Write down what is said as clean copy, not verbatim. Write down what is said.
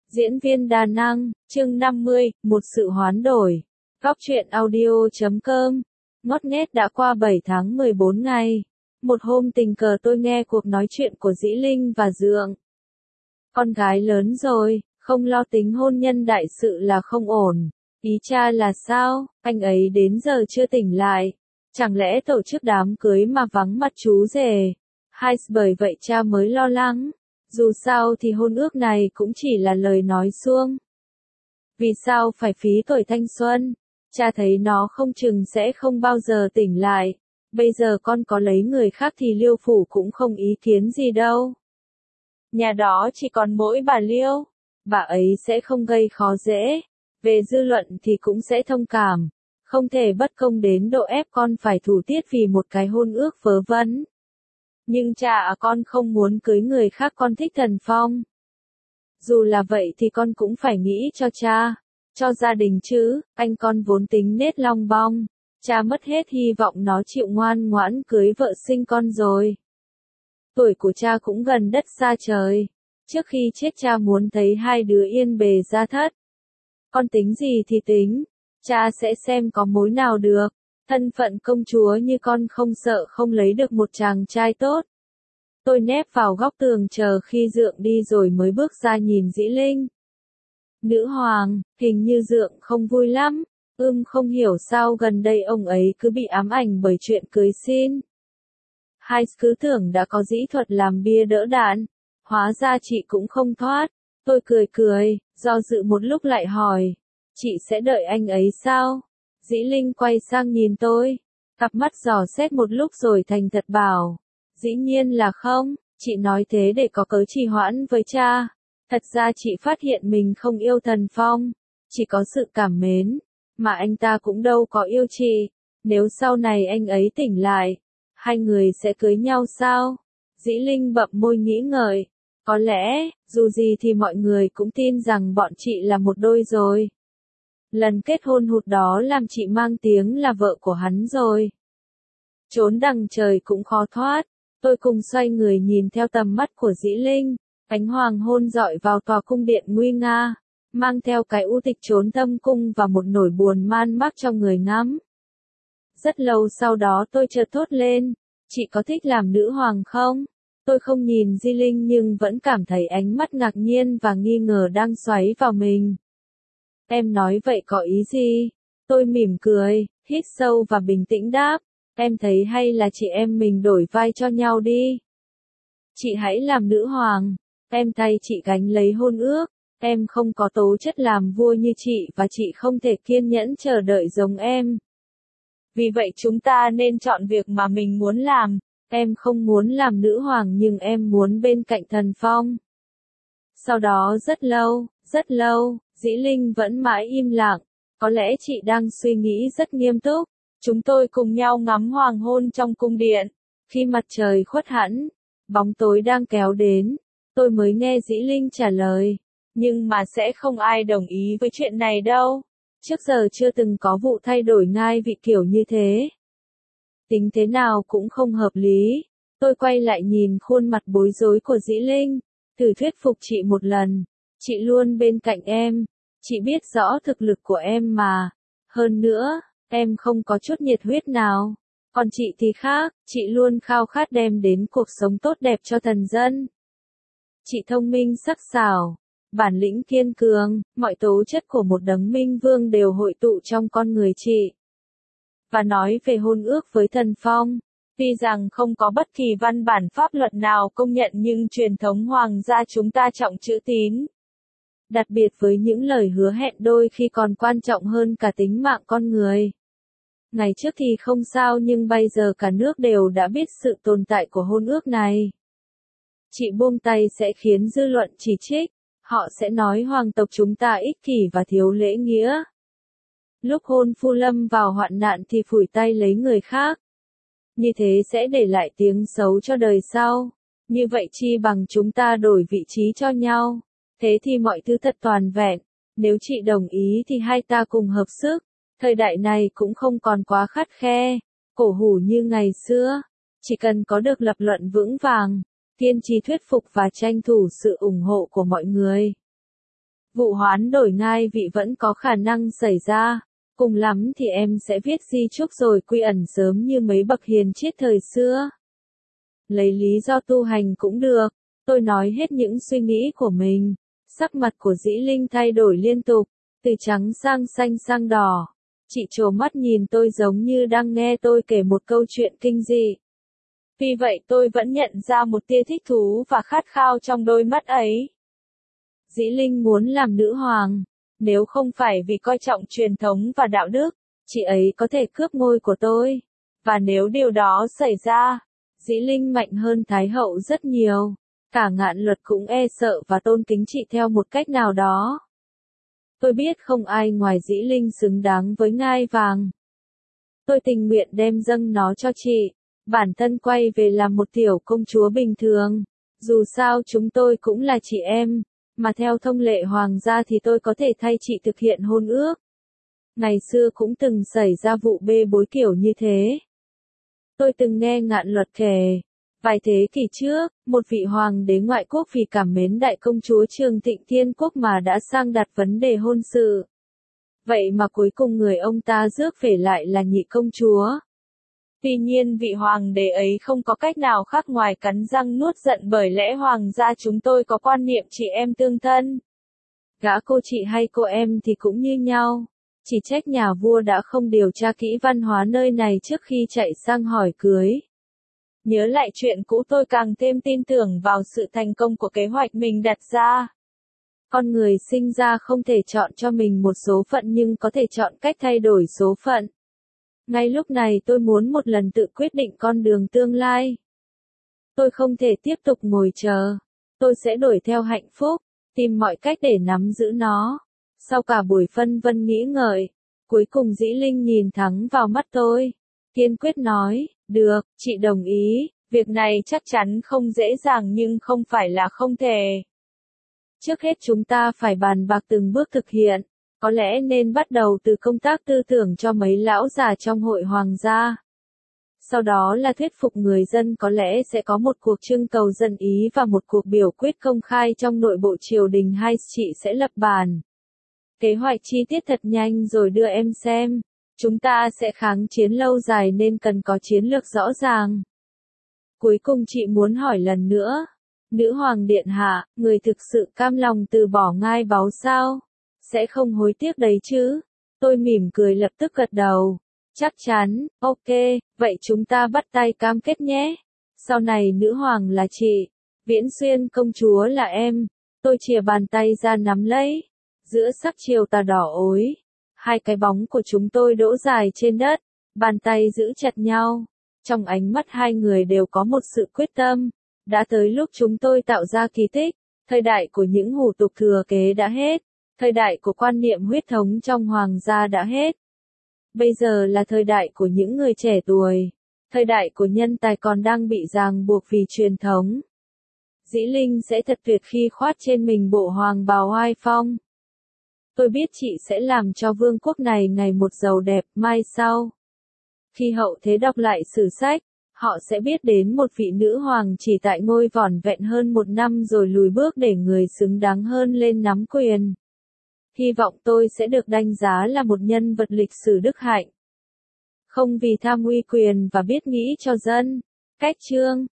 Diễn viên đa năng, chương 50, một sự hoán đổi. Góc truyện audio.com. Ngót nghét đã qua 7 tháng 14 ngày. Một hôm tình cờ tôi nghe cuộc nói chuyện của Dĩ Linh và Dượng. Con gái lớn rồi, không lo tính hôn nhân đại sự là không ổn. Ý cha là sao, anh ấy đến giờ chưa tỉnh lại. Chẳng lẽ tổ chức đám cưới mà vắng mặt chú rể? Hay bởi vậy cha mới lo lắng. Dù sao thì hôn ước này cũng chỉ là lời nói suông. Vì sao phải phí tuổi thanh xuân? Cha thấy nó không chừng sẽ không bao giờ tỉnh lại. Bây giờ con có lấy người khác thì Liêu phủ cũng không ý kiến gì đâu. Nhà đó chỉ còn mỗi bà Liêu. Bà ấy sẽ không gây khó dễ. Về dư luận thì cũng sẽ thông cảm. Không thể bất công đến độ ép con phải thủ tiết vì một cái hôn ước vớ vẩn. Nhưng cha con không muốn cưới người khác, con thích Thần Phong. Dù là vậy thì con cũng phải nghĩ cho cha, cho gia đình chứ, anh con vốn tính nết long bong. Cha mất hết hy vọng nó chịu ngoan ngoãn cưới vợ sinh con rồi. Tuổi của cha cũng gần đất xa trời. Trước khi chết cha muốn thấy hai đứa yên bề gia thất. Con tính gì thì tính, cha sẽ xem có mối nào được. Thân phận công chúa như con không sợ không lấy được một chàng trai tốt. Tôi nép vào góc tường chờ khi Dượng đi rồi mới bước ra nhìn Dĩ Linh. Nữ hoàng, hình như Dượng không vui lắm. Không hiểu sao gần đây ông ấy cứ bị ám ảnh bởi chuyện cưới xin. Hai cứ tưởng đã có dĩ thuật làm bia đỡ đạn. Hóa ra chị cũng không thoát. Tôi cười, do dự một lúc lại hỏi. Chị sẽ đợi anh ấy sao? Dĩ Linh quay sang nhìn tôi. Cặp mắt dò xét một lúc rồi thành thật bảo. Dĩ nhiên là không, chị nói thế để có cớ trì hoãn với cha. Thật ra chị phát hiện mình không yêu Thần Phong, chỉ có sự cảm mến, mà anh ta cũng đâu có yêu chị. Nếu sau này anh ấy tỉnh lại, hai người sẽ cưới nhau sao? Dĩ Linh bậm môi nghĩ ngợi. Có lẽ, dù gì thì mọi người cũng tin rằng bọn chị là một đôi rồi. Lần kết hôn hụt đó làm chị mang tiếng là vợ của hắn rồi. Trốn đằng trời cũng khó thoát. Tôi cùng xoay người nhìn theo tầm mắt của Dĩ Linh, ánh hoàng hôn dọi vào tòa cung điện nguy nga, mang theo cái u tịch trốn thâm cung và một nỗi buồn man mác trong người ngắm. Rất lâu sau đó tôi chợt thốt lên, chị có thích làm nữ hoàng không? Tôi không nhìn Dĩ Linh nhưng vẫn cảm thấy ánh mắt ngạc nhiên và nghi ngờ đang xoáy vào mình. Em nói vậy có ý gì? Tôi mỉm cười, hít sâu và bình tĩnh đáp. Em thấy hay là chị em mình đổi vai cho nhau đi. Chị hãy làm nữ hoàng, em thay chị gánh lấy hôn ước. Em không có tố chất làm vua như chị và chị không thể kiên nhẫn chờ đợi giống em. Vì vậy chúng ta nên chọn việc mà mình muốn làm. Em không muốn làm nữ hoàng nhưng em muốn bên cạnh Thần Phong. Sau đó rất lâu, Dĩ Linh vẫn mãi im lặng. Có lẽ chị đang suy nghĩ rất nghiêm túc. Chúng tôi cùng nhau ngắm hoàng hôn trong cung điện. Khi mặt trời khuất hẳn, bóng tối đang kéo đến, tôi mới nghe Dĩ Linh trả lời. Nhưng mà sẽ không ai đồng ý với chuyện này đâu. Trước giờ chưa từng có vụ thay đổi ngai vị kiểu như thế. Tính thế nào cũng không hợp lý. Tôi quay lại nhìn khuôn mặt bối rối của Dĩ Linh. Thử thuyết phục chị một lần. Chị luôn bên cạnh em. Chị biết rõ thực lực của em mà. Hơn nữa, em không có chút nhiệt huyết nào. Còn chị thì khác, chị luôn khao khát đem đến cuộc sống tốt đẹp cho thần dân. Chị thông minh sắc sảo, bản lĩnh kiên cường, mọi tố chất của một đấng minh vương đều hội tụ trong con người chị. Và nói về hôn ước với Thần Phong, tuy rằng không có bất kỳ văn bản pháp luật nào công nhận nhưng truyền thống hoàng gia chúng ta trọng chữ tín. Đặc biệt với những lời hứa hẹn đôi khi còn quan trọng hơn cả tính mạng con người. Ngày trước thì không sao nhưng bây giờ cả nước đều đã biết sự tồn tại của hôn ước này. Chị buông tay sẽ khiến dư luận chỉ trích, họ sẽ nói hoàng tộc chúng ta ích kỷ và thiếu lễ nghĩa. Lúc hôn phu lâm vào hoạn nạn thì phủi tay lấy người khác. Như thế sẽ để lại tiếng xấu cho đời sau. Như vậy chi bằng chúng ta đổi vị trí cho nhau. Thế thì mọi thứ thật toàn vẹn. Nếu chị đồng ý thì hai ta cùng hợp sức. Thời đại này cũng không còn quá khắt khe, cổ hủ như ngày xưa. Chỉ cần có được lập luận vững vàng, kiên trì thuyết phục và tranh thủ sự ủng hộ của mọi người. Vụ hoán đổi ngai vị vẫn có khả năng xảy ra, cùng lắm thì em sẽ viết di chúc rồi quy ẩn sớm như mấy bậc hiền triết thời xưa. Lấy lý do tu hành cũng được, tôi nói hết những suy nghĩ của mình. Sắc mặt của Dĩ Linh thay đổi liên tục, từ trắng sang xanh sang đỏ. Chị trố mắt nhìn tôi giống như đang nghe tôi kể một câu chuyện kinh dị. Vì vậy tôi vẫn nhận ra một tia thích thú và khát khao trong đôi mắt ấy. Dĩ Linh muốn làm nữ hoàng, nếu không phải vì coi trọng truyền thống và đạo đức, chị ấy có thể cướp ngôi của tôi. Và nếu điều đó xảy ra, Dĩ Linh mạnh hơn Thái hậu rất nhiều. Cả Ngạn Luật cũng e sợ và tôn kính chị theo một cách nào đó. Tôi biết không ai ngoài Dĩ Linh xứng đáng với ngai vàng. Tôi tình nguyện đem dâng nó cho chị, bản thân quay về làm một tiểu công chúa bình thường. Dù sao chúng tôi cũng là chị em, mà theo thông lệ hoàng gia thì tôi có thể thay chị thực hiện hôn ước. Ngày xưa cũng từng xảy ra vụ bê bối kiểu như thế. Tôi từng nghe Ngạn Luật kể. Vài thế kỷ trước, một vị hoàng đế ngoại quốc vì cảm mến đại công chúa Trường Thịnh Thiên Quốc mà đã sang đặt vấn đề hôn sự. Vậy mà cuối cùng người ông ta rước về lại là nhị công chúa. Tuy nhiên vị hoàng đế ấy không có cách nào khác ngoài cắn răng nuốt giận bởi lẽ hoàng gia chúng tôi có quan niệm chị em tương thân. Gã cô chị hay cô em thì cũng như nhau. Chỉ trách nhà vua đã không điều tra kỹ văn hóa nơi này trước khi chạy sang hỏi cưới. Nhớ lại chuyện cũ tôi càng thêm tin tưởng vào sự thành công của kế hoạch mình đặt ra. Con người sinh ra không thể chọn cho mình một số phận nhưng có thể chọn cách thay đổi số phận. Ngay lúc này tôi muốn một lần tự quyết định con đường tương lai. Tôi không thể tiếp tục ngồi chờ. Tôi sẽ đuổi theo hạnh phúc, tìm mọi cách để nắm giữ nó. Sau cả buổi phân vân nghĩ ngợi, cuối cùng Dĩ Linh nhìn thẳng vào mắt tôi. Kiên quyết nói, được, chị đồng ý, việc này chắc chắn không dễ dàng nhưng không phải là không thể. Trước hết chúng ta phải bàn bạc từng bước thực hiện, có lẽ nên bắt đầu từ công tác tư tưởng cho mấy lão già trong hội hoàng gia. Sau đó là thuyết phục người dân, có lẽ sẽ có một cuộc trưng cầu dân ý và một cuộc biểu quyết công khai trong nội bộ triều đình hay chị sẽ lập bàn. Kế hoạch chi tiết thật nhanh rồi đưa em xem. Chúng ta sẽ kháng chiến lâu dài nên cần có chiến lược rõ ràng. Cuối cùng chị muốn hỏi lần nữa. Nữ hoàng điện hạ, người thực sự cam lòng từ bỏ ngai báu sao? Sẽ không hối tiếc đấy chứ? Tôi mỉm cười lập tức gật đầu. Chắc chắn, ok, vậy chúng ta bắt tay cam kết nhé. Sau này nữ hoàng là chị, Viễn Xuyên công chúa là em. Tôi chìa bàn tay ra nắm lấy. Giữa sắc chiều tà đỏ ối. Hai cái bóng của chúng tôi đỗ dài trên đất, bàn tay giữ chặt nhau. Trong ánh mắt hai người đều có một sự quyết tâm. Đã tới lúc chúng tôi tạo ra kỳ tích. Thời đại của những hủ tục thừa kế đã hết. Thời đại của quan niệm huyết thống trong hoàng gia đã hết. Bây giờ là thời đại của những người trẻ tuổi. Thời đại của nhân tài còn đang bị ràng buộc vì truyền thống. Dĩ Linh sẽ thật tuyệt khi khoác trên mình bộ hoàng bào oai phong. Tôi biết chị sẽ làm cho vương quốc này ngày một giàu đẹp mai sau. Khi hậu thế đọc lại sử sách, họ sẽ biết đến một vị nữ hoàng chỉ tại ngôi vỏn vẹn hơn một năm rồi lùi bước để người xứng đáng hơn lên nắm quyền. Hy vọng tôi sẽ được đánh giá là một nhân vật lịch sử đức hạnh. Không vì tham uy quyền và biết nghĩ cho dân. Cách chương